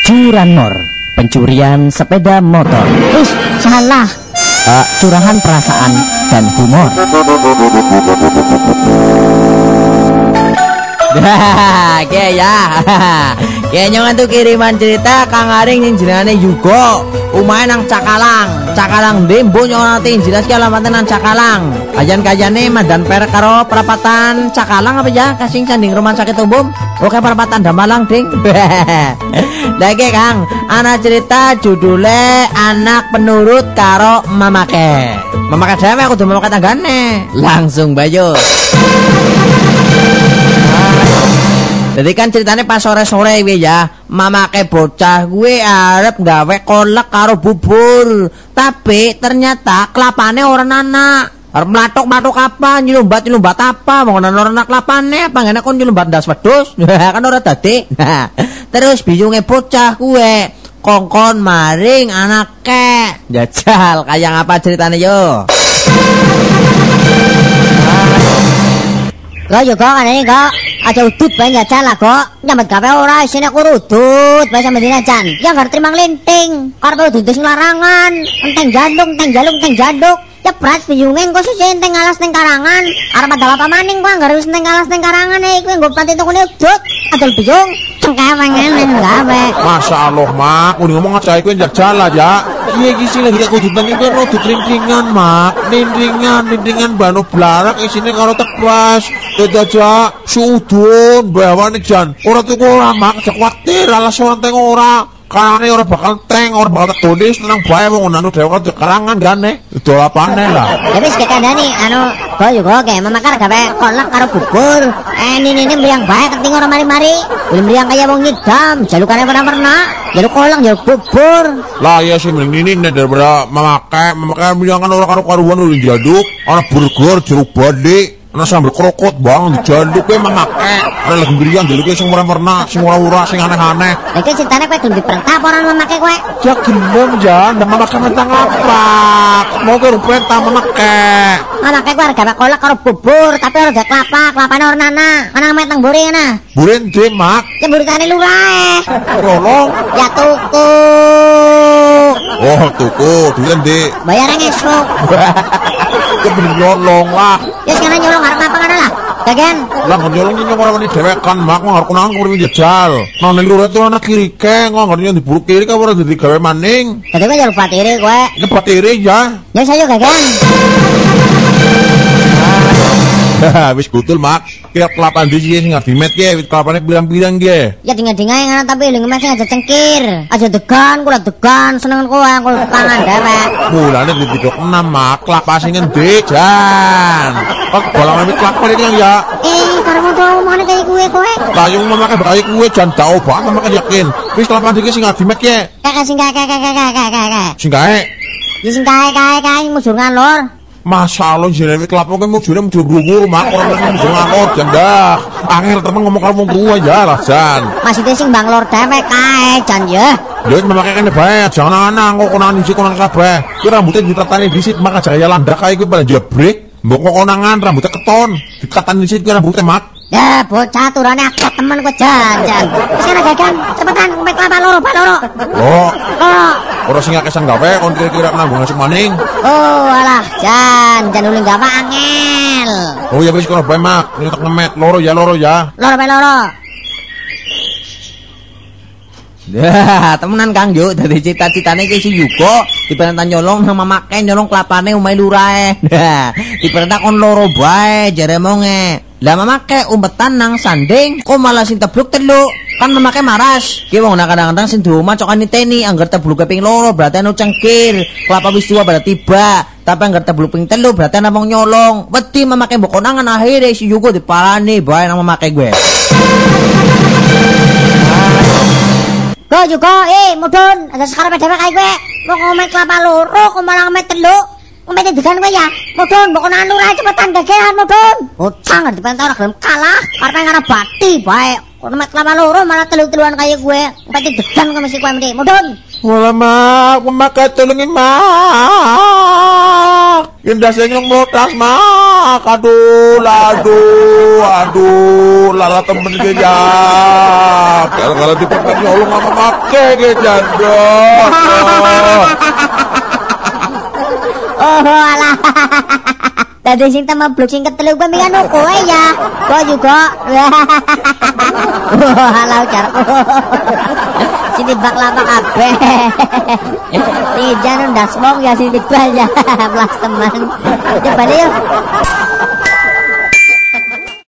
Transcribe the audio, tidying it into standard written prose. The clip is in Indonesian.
Curanmor, pencurian sepeda motor. Salah. Curahan perasaan dan humor. Oke ya. Kayaknya tuh kiriman cerita Kang Aring yang jenenge Yugo. Umahe nang Cakalang dembo nyonati jelas ki alamate nang Cakalang. Kajan-kajane madan perek karo perapatan Cakalang apa ya? Kasing sanding rumah sakit umum. Oke perapatan Damalang ding. Lagi Kang, ana cerita judule Anak Penurut karo Mamake. Mamake dhewe kudu mamake tanggane. Langsung bayo. Jadi kan ceritanya pas sore-sore gue ya, mamake bocah gue arep gawe kolak karo bubur. Tapi ternyata kelapane orang anak. Arep mlathuk-mlathuk apa, nyelumbat apa, mau orang anak kelapane apa ngene kon nyelumbat ndas wedhus. Kan ora dadi. Terus biyunge bocah gue kongkon maring anake. Jajal kayak apa ceritanya yo? Kok yo kok aneh kok aja udut bae njajal lah kok nyambet gawe ora isine aku udut bae sampe dina jan ya gak terima nglinting karepe udut larangan enteng janduk ya berat biyunge engko susah enteng alas ning karangan arep adal apa maning kok gak harus enteng alas ning karangan iki nggo pati tukune udut adol biyung cengkewengen gawe masyaallah mak udah ngomong aja iku njajal aja iya iki sing lagi kudutan iki ono dikringkingan mak nindringan bano blarak isine karo tekwas aja suudun bawane jan ora tuku ora mak kuwatir alas wonten ora karane ora bakal bakal tulis tenang bae wong anu dhewe karangan gane idol apane lah ya wis kekandani kok yo kok mamakar gawe kolak karo bubur ini mriyang bae keting ora mari-mari mriyang kaya wong ngidam jalukane warna-warna jaluk kolak jaluk bubur lah ya sih mending ini daripada memakai mriyang kan ora karo-karuan udah jaduk ana burger jeruk bade ana sambel krokot bang dijanduk kowe memakai ana lagi mriyang jaluke sing warna-warna sing ora sing aneh-aneh iki ceritane kowe gelem diperintah apa ora memakai kowe ya gelem jan ndak memakai mentang apa mau ke perintah memakai memakai kowe gawe kolak karo bubur tapi ora gak kelapane ora nana ana meteng mburi ngene burin demak ya buritane lurah rolong ya tuku tuku duit ndek bayar esuk kebeli nyolong lah ya sekarang nyolong harap apa kan lah bagian lah nyolong nyolong orang ini dewekan mak harus kunangan kurang jajal nah ini luret itu anak kiri keng nggak di buruk kiri kan orang jadi gawe maning jadi gue jalur patiri gue ini patiri ya ya saya juga bagian wis betul mak kira kelapan di sini nggak dimet ya wis kelapannya bilang-bilang ya ya dengar-dengar yang tapi lengan masih aja cengkir aja degan kula degan seneng kula tangan dewek mulane di video 6 mak kelapa sing ngendi jan kok bolang amit kelapa ini ya karo mau mana kayak gue kowe kayung memakai bayi kue jan tau banget memakai yakin wis kelapan di sini nggak dimet ya kakak sing kakak singkae ya sing kakak mujur ngalor Masya Allah jenenge kelapa kowe mujure mujur brugur mak ora mujur ngalor jandah angel temen ngomong karo wong tuwa ya lah jan maksudnya sing bang lor dewek kae jan ya ya memakai kene bae jangan ana kok konangan iki konangan kabeh ki rambutnya ditatani disit mak jaya landak kae kuwi pada jebrek mbok kok konangan rambutnya keton dikatani disit ki rambutnya mak ya bocah turane akeh temen kok jan sana gagan cepetan mek kelapa loro ora sing akesan gawe kon kira-kira nanggung ngasih maning alah jan ulih gawe angel ya wis kono bae mak nyetak ngemet loro ya loro temenan Kang yuk dari cita-citane iki si Yugo diperintah nyolong sama make nyolong kelapane omahe lurae diperintah kon loro bae jare monge lah mamake umpetan nang sanding kok malah sing tebluk teluk kan mamake maras ki wong kadang-kadang sing diomah cok niteni anggar tebluk ping loro berarti anu cengkir kelapa wis tuwa pada tiba tapi anggar tebluk ping telu berarti ana wong nyolong wedi mamake mbok konangan akhire si Yugo diparani bae nang mamake gue kok juga mudun ada sekarang dewek kae kowe mau ngomek kelapa loro kok malah ngomek teluk ngomek degan kowe ya mudun mbok konangan lurah cepetan gagean mudun bocah ngerti pentar gelem kalah karepe ngarep bati bae kok ngomek kelapa loro malah telu-teluan kaya kowe ngomek degan kowe mesti kowe mesti mudun Wala mak, memakai tulungin mak. Indasnya nyong melotas mak. Aduh, lala temen ke ya. Kalau dipegang nyolong sama make ke jandok. Oh alah. Tadi sing blok sing ketelu gue mikir kowe ya. Kok juga. Halau carku. Sini bak lama kabeh. Nih jangan ndas mong ya sini bal ya. Belas teman. Coba yuk.